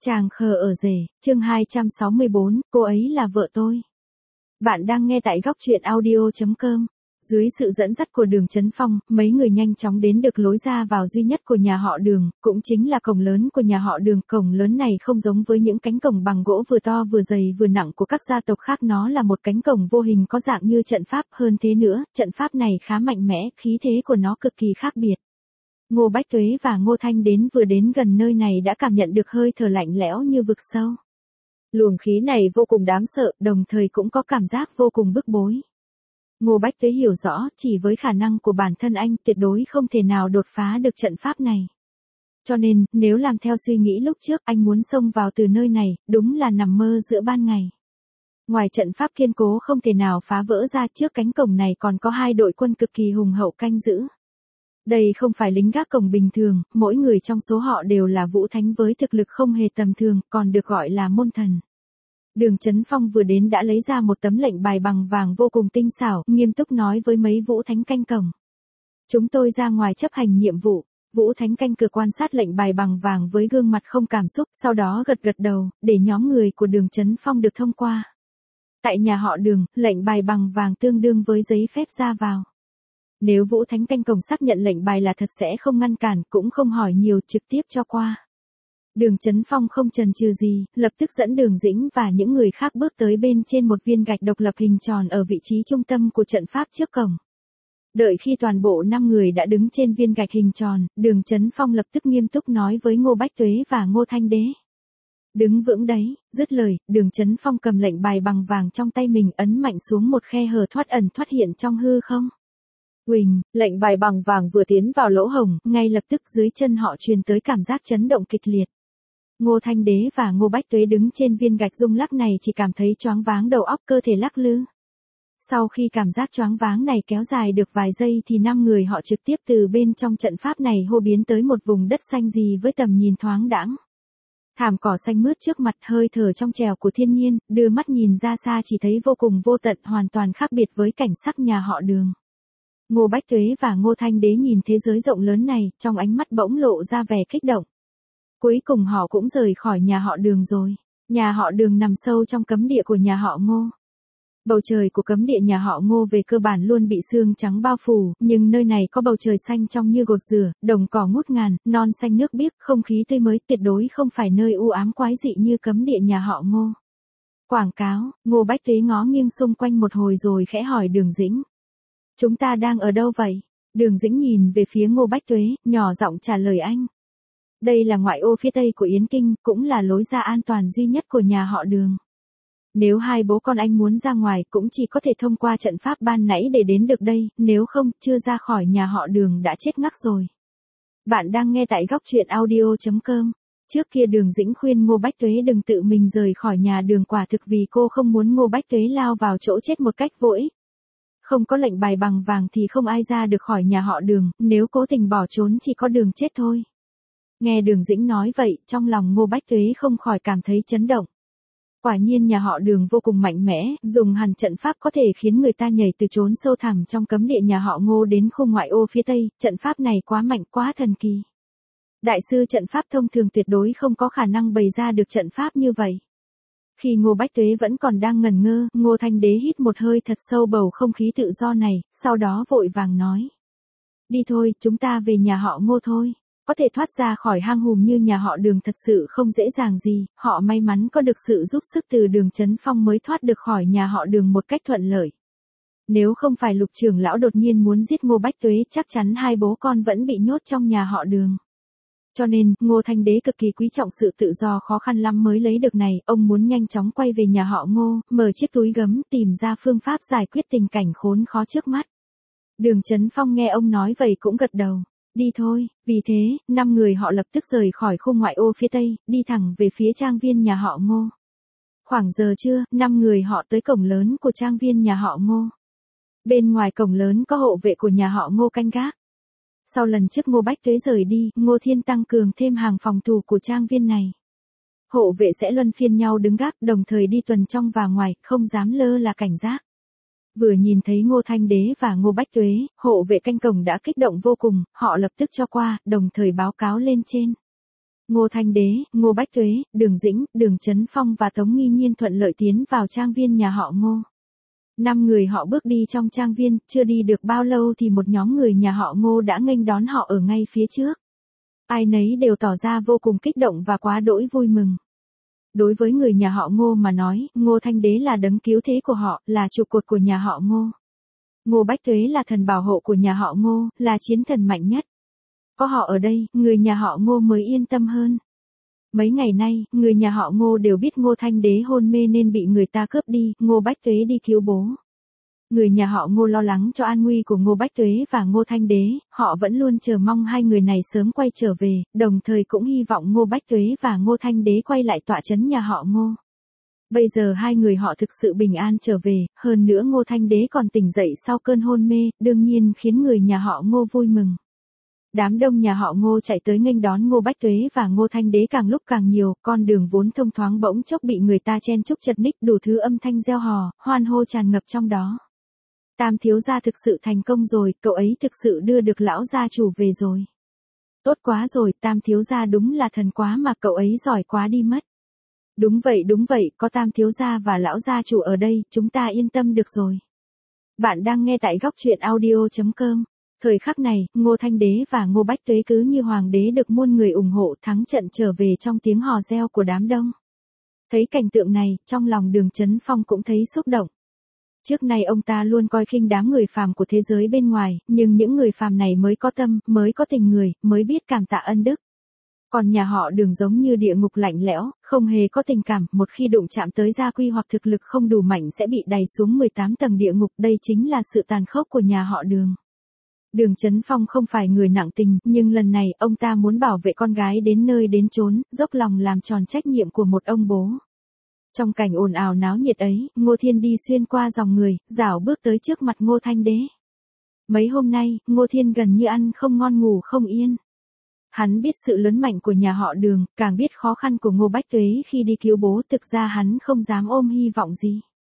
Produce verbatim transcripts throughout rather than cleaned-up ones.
Chàng khờ ở rể, chương hai trăm sáu mươi bốn, cô ấy là vợ tôi. Bạn đang nghe tại góc truyện audio chấm com. Dưới sự dẫn dắt của Đường Chấn Phong, mấy người nhanh chóng đến được lối ra vào duy nhất của nhà họ Đường, cũng chính là cổng lớn của nhà họ Đường. Cổng lớn này không giống với những cánh cổng bằng gỗ vừa to vừa dày vừa nặng của các gia tộc khác, nó là một cánh cổng vô hình có dạng như trận pháp. Hơn thế nữa, trận pháp này khá mạnh mẽ, khí thế của nó cực kỳ khác biệt. Ngô Bách Tuế và Ngô Thanh đến vừa đến gần nơi này đã cảm nhận được hơi thở lạnh lẽo như vực sâu. Luồng khí này vô cùng đáng sợ, đồng thời cũng có cảm giác vô cùng bức bối. Ngô Bách Tuế hiểu rõ, chỉ với khả năng của bản thân anh tuyệt đối không thể nào đột phá được trận pháp này. Cho nên, nếu làm theo suy nghĩ lúc trước, anh muốn xông vào từ nơi này, đúng là nằm mơ giữa ban ngày. Ngoài trận pháp kiên cố không thể nào phá vỡ ra, trước cánh cổng này còn có hai đội quân cực kỳ hùng hậu canh giữ. Đây không phải lính gác cổng bình thường, mỗi người trong số họ đều là vũ thánh với thực lực không hề tầm thường, còn được gọi là môn thần. Đường Chấn Phong vừa đến đã lấy ra một tấm lệnh bài bằng vàng vô cùng tinh xảo, nghiêm túc nói với mấy vũ thánh canh cổng. Chúng tôi ra ngoài chấp hành nhiệm vụ. Vũ thánh canh cửa quan sát lệnh bài bằng vàng với gương mặt không cảm xúc, sau đó gật gật đầu, để nhóm người của Đường Chấn Phong được thông qua. Tại nhà họ Đường, lệnh bài bằng vàng tương đương với giấy phép ra vào. Nếu Vũ Thánh canh cổng xác nhận lệnh bài là thật sẽ không ngăn cản, cũng không hỏi nhiều, trực tiếp cho qua. Đường Chấn Phong không chần chừ gì, lập tức dẫn Đường Dĩnh và những người khác bước tới bên trên một viên gạch độc lập hình tròn ở vị trí trung tâm của trận pháp trước cổng. Đợi khi toàn bộ năm người đã đứng trên viên gạch hình tròn, Đường Chấn Phong lập tức nghiêm túc nói với Ngô Bách Tuế và Ngô Thanh Đế. Đứng vững đấy, dứt lời, Đường Chấn Phong cầm lệnh bài bằng vàng trong tay mình ấn mạnh xuống một khe hở thoát ẩn thoát hiện trong hư không. Huỳnh, lệnh bài bằng vàng vừa tiến vào lỗ hổng, ngay lập tức dưới chân họ truyền tới cảm giác chấn động kịch liệt. Ngô Thanh Đế và Ngô Bách Tuế đứng trên viên gạch rung lắc này chỉ cảm thấy choáng váng đầu óc, cơ thể lắc lư. Sau khi cảm giác choáng váng này kéo dài được vài giây thì năm người họ trực tiếp từ bên trong trận pháp này hô biến tới một vùng đất xanh gì với tầm nhìn thoáng đãng. Thảm cỏ xanh mướt trước mặt, hơi thở trong trẻo của thiên nhiên, đưa mắt nhìn ra xa chỉ thấy vô cùng vô tận, hoàn toàn khác biệt với cảnh sắc nhà họ Đường. Ngô Bách Tuế và Ngô Thanh Đế nhìn thế giới rộng lớn này, trong ánh mắt bỗng lộ ra vẻ kích động. Cuối cùng họ cũng rời khỏi nhà họ Đường rồi. Nhà họ Đường nằm sâu trong cấm địa của nhà họ Ngô. Bầu trời của cấm địa nhà họ Ngô về cơ bản luôn bị sương trắng bao phủ, nhưng nơi này có bầu trời xanh trong như gột rửa, đồng cỏ ngút ngàn, non xanh nước biếc, không khí tươi mới, tuyệt đối không phải nơi u ám quái dị như cấm địa nhà họ Ngô. Quảng cáo, Ngô Bách Tuế ngó nghiêng xung quanh một hồi rồi khẽ hỏi Đường Dĩnh. Chúng ta đang ở đâu vậy? Đường Dĩnh nhìn về phía Ngô Bách Tuế, nhỏ giọng trả lời anh. Đây là ngoại ô phía tây của Yến Kinh, cũng là lối ra an toàn duy nhất của nhà họ Đường. Nếu hai bố con anh muốn ra ngoài cũng chỉ có thể thông qua trận pháp ban nãy để đến được đây, nếu không, chưa ra khỏi nhà họ Đường đã chết ngắc rồi. Bạn đang nghe tại góc truyện audio chấm com. Trước kia Đường Dĩnh khuyên Ngô Bách Tuế đừng tự mình rời khỏi nhà Đường, quả thực vì cô không muốn Ngô Bách Tuế lao vào chỗ chết một cách vô ích. Không có lệnh bài bằng vàng thì không ai ra được khỏi nhà họ Đường, nếu cố tình bỏ trốn chỉ có đường chết thôi. Nghe Đường Dĩnh nói vậy, trong lòng Ngô Bách Tuế không khỏi cảm thấy chấn động. Quả nhiên nhà họ Đường vô cùng mạnh mẽ, dùng hẳn trận pháp có thể khiến người ta nhảy từ chốn sâu thẳm trong cấm địa nhà họ Ngô đến khu ngoại ô phía tây, trận pháp này quá mạnh, quá thần kỳ. Đại sư trận pháp thông thường tuyệt đối không có khả năng bày ra được trận pháp như vậy. Khi Ngô Bách Tuế vẫn còn đang ngẩn ngơ, Ngô Thanh Đế hít một hơi thật sâu bầu không khí tự do này, sau đó vội vàng nói. Đi thôi, chúng ta về nhà họ Ngô thôi. Có thể thoát ra khỏi hang hùm như nhà họ Đường thật sự không dễ dàng gì, họ may mắn có được sự giúp sức từ Đường Chấn Phong mới thoát được khỏi nhà họ Đường một cách thuận lợi. Nếu không phải Lục trưởng lão đột nhiên muốn giết Ngô Bách Tuế, chắc chắn hai bố con vẫn bị nhốt trong nhà họ Đường. Cho nên, Ngô Thanh Đế cực kỳ quý trọng sự tự do khó khăn lắm mới lấy được này, ông muốn nhanh chóng quay về nhà họ Ngô, mở chiếc túi gấm, tìm ra phương pháp giải quyết tình cảnh khốn khó trước mắt. Đường Chấn Phong nghe ông nói vậy cũng gật đầu. Đi thôi, vì thế, năm người họ lập tức rời khỏi khu ngoại ô phía tây, đi thẳng về phía trang viên nhà họ Ngô. Khoảng giờ trưa, năm người họ tới cổng lớn của trang viên nhà họ Ngô. Bên ngoài cổng lớn có hộ vệ của nhà họ Ngô canh gác. Sau lần trước Ngô Bách Tuế rời đi, Ngô Thiên tăng cường thêm hàng phòng thủ của trang viên này. Hộ vệ sẽ luân phiên nhau đứng gác, đồng thời đi tuần trong và ngoài, không dám lơ là cảnh giác. Vừa nhìn thấy Ngô Thanh Đế và Ngô Bách Tuế, hộ vệ canh cổng đã kích động vô cùng, họ lập tức cho qua, đồng thời báo cáo lên trên. Ngô Thanh Đế, Ngô Bách Tuế, Đường Dĩnh, Đường Chấn Phong và Tống Nghi Nhiên thuận lợi tiến vào trang viên nhà họ Ngô. Năm người họ bước đi trong trang viên, chưa đi được bao lâu thì một nhóm người nhà họ Ngô đã nghênh đón họ ở ngay phía trước. Ai nấy đều tỏ ra vô cùng kích động và quá đỗi vui mừng. Đối với người nhà họ Ngô mà nói, Ngô Thanh Đế là đấng cứu thế của họ, là trụ cột của nhà họ Ngô. Ngô Bách Tuế là thần bảo hộ của nhà họ Ngô, là chiến thần mạnh nhất. Có họ ở đây, người nhà họ Ngô mới yên tâm hơn. Mấy ngày nay, người nhà họ Ngô đều biết Ngô Thanh Đế hôn mê nên bị người ta cướp đi, Ngô Bách Tuế đi cứu bố. Người nhà họ Ngô lo lắng cho an nguy của Ngô Bách Tuế và Ngô Thanh Đế, họ vẫn luôn chờ mong hai người này sớm quay trở về, đồng thời cũng hy vọng Ngô Bách Tuế và Ngô Thanh Đế quay lại tọa trấn nhà họ Ngô. Bây giờ hai người họ thực sự bình an trở về, hơn nữa Ngô Thanh Đế còn tỉnh dậy sau cơn hôn mê, đương nhiên khiến người nhà họ Ngô vui mừng. Đám đông nhà họ Ngô chạy tới nghênh đón Ngô Bách Tuế và Ngô Thanh Đế càng lúc càng nhiều, con đường vốn thông thoáng bỗng chốc bị người ta chen chúc chật ních, đủ thứ âm thanh reo hò, hoan hô tràn ngập trong đó. Tam thiếu gia thực sự thành công rồi, cậu ấy thực sự đưa được lão gia chủ về rồi. Tốt quá rồi, Tam thiếu gia đúng là thần quá mà, cậu ấy giỏi quá đi mất. Đúng vậy đúng vậy, có Tam thiếu gia và lão gia chủ ở đây, chúng ta yên tâm được rồi. Bạn đang nghe tại góc truyện audio chấm com. Thời khắc này, Ngô Thanh Đế và Ngô Bách Tuế cứ như hoàng đế được muôn người ủng hộ, thắng trận trở về trong tiếng hò reo của đám đông. Thấy cảnh tượng này, trong lòng Đường Chấn Phong cũng thấy xúc động. Trước nay ông ta luôn coi khinh đám người phàm của thế giới bên ngoài, nhưng những người phàm này mới có tâm, mới có tình người, mới biết cảm tạ ân đức. Còn nhà họ Đường giống như địa ngục lạnh lẽo, không hề có tình cảm, một khi đụng chạm tới gia quy hoặc thực lực không đủ mạnh sẽ bị đày xuống mười tám tầng địa ngục, đây chính là sự tàn khốc của nhà họ Đường. Đường Chấn Phong không phải người nặng tình, nhưng lần này ông ta muốn bảo vệ con gái đến nơi đến chốn, dốc lòng làm tròn trách nhiệm của một ông bố. Trong cảnh ồn ào náo nhiệt ấy, Ngô Thiên đi xuyên qua dòng người, rảo bước tới trước mặt Ngô Thanh Đế. Mấy hôm nay, Ngô Thiên gần như ăn không ngon ngủ không yên. Hắn biết sự lớn mạnh của nhà họ Đường, càng biết khó khăn của Ngô Bách Tuế khi đi cứu bố, thực ra hắn không dám ôm hy vọng gì.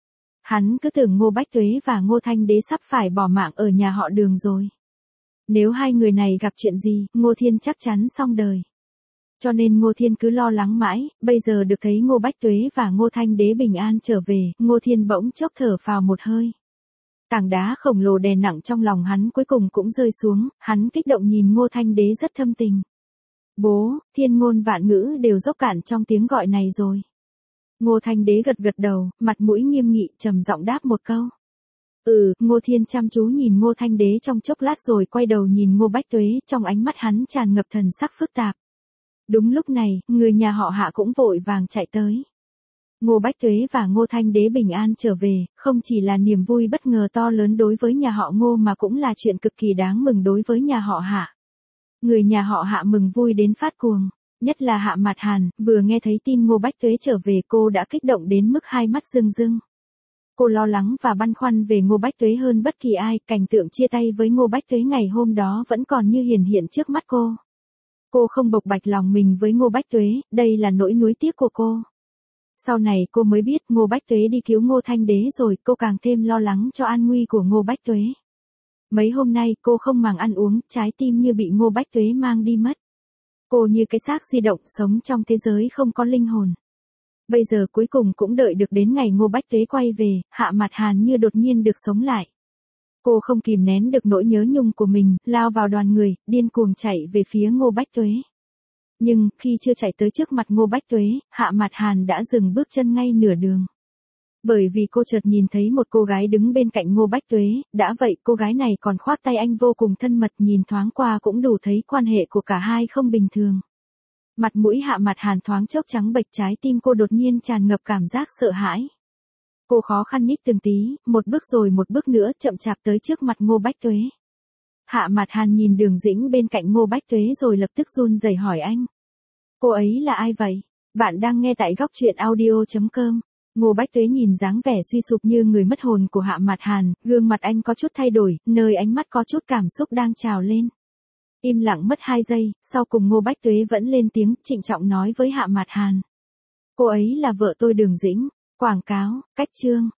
Hắn cứ tưởng Ngô Bách Tuế và Ngô Thanh Đế sắp phải bỏ mạng ở nhà họ Đường rồi. Nếu hai người này gặp chuyện gì, Ngô Thiên chắc chắn xong đời. Cho nên Ngô Thiên cứ lo lắng mãi, bây giờ được thấy Ngô Bách Tuế và Ngô Thanh Đế bình an trở về, Ngô Thiên bỗng chốc thở phào một hơi. Tảng đá khổng lồ đè nặng trong lòng hắn cuối cùng cũng rơi xuống, hắn kích động nhìn Ngô Thanh Đế rất thâm tình. Bố, thiên ngôn vạn ngữ đều dốc cạn trong tiếng gọi này rồi. Ngô Thanh Đế gật gật đầu, mặt mũi nghiêm nghị, trầm giọng đáp một câu. Ừ, Ngô Thiên chăm chú nhìn Ngô Thanh Đế trong chốc lát rồi quay đầu nhìn Ngô Bách Tuế, trong ánh mắt hắn tràn ngập thần sắc phức tạp. Đúng lúc này, người nhà họ Hạ cũng vội vàng chạy tới. Ngô Bách Tuế và Ngô Thanh Đế bình an trở về, không chỉ là niềm vui bất ngờ to lớn đối với nhà họ Ngô mà cũng là chuyện cực kỳ đáng mừng đối với nhà họ Hạ. Người nhà họ Hạ mừng vui đến phát cuồng, nhất là Hạ Mạt Hàn, vừa nghe thấy tin Ngô Bách Tuế trở về cô đã kích động đến mức hai mắt rưng rưng. Cô lo lắng và băn khoăn về Ngô Bách Tuế hơn bất kỳ ai, cảnh tượng chia tay với Ngô Bách Tuế ngày hôm đó vẫn còn như hiển hiện trước mắt cô. Cô không bộc bạch lòng mình với Ngô Bách Tuế, đây là nỗi nuối tiếc của cô. Sau này cô mới biết Ngô Bách Tuế đi cứu Ngô Thanh Đế rồi, cô càng thêm lo lắng cho an nguy của Ngô Bách Tuế. Mấy hôm nay cô không màng ăn uống, trái tim như bị Ngô Bách Tuế mang đi mất. Cô như cái xác di động sống trong thế giới không có linh hồn. Bây giờ cuối cùng cũng đợi được đến ngày Ngô Bách Tuế quay về, Hạ Mạt Hàn như đột nhiên được sống lại. Cô không kìm nén được nỗi nhớ nhung của mình, lao vào đoàn người, điên cuồng chạy về phía Ngô Bách Tuế. Nhưng, khi chưa chạy tới trước mặt Ngô Bách Tuế, Hạ Mạt Hàn đã dừng bước chân ngay nửa đường. Bởi vì cô chợt nhìn thấy một cô gái đứng bên cạnh Ngô Bách Tuế, đã vậy cô gái này còn khoác tay anh vô cùng thân mật, nhìn thoáng qua cũng đủ thấy quan hệ của cả hai không bình thường. Mặt mũi Hạ Mạt Hàn thoáng chốc trắng bệch, trái tim cô đột nhiên tràn ngập cảm giác sợ hãi. Cô khó khăn nhích từng tí, một bước rồi một bước nữa chậm chạp tới trước mặt Ngô Bách Tuế. Hạ Mạt Hàn nhìn Đường Dĩnh bên cạnh Ngô Bách Tuế rồi lập tức run rẩy hỏi anh. Cô ấy là ai vậy? Bạn đang nghe tại góc truyện audio chấm com. Ngô Bách Tuế nhìn dáng vẻ suy sụp như người mất hồn của Hạ Mạt Hàn, gương mặt anh có chút thay đổi, nơi ánh mắt có chút cảm xúc đang trào lên. Im lặng mất hai giây, sau cùng Ngô Bách Tuế vẫn lên tiếng, trịnh trọng nói với Hạ Mạt Hàn. Cô ấy là vợ tôi Đường Dĩnh. Quảng cáo, cách chương.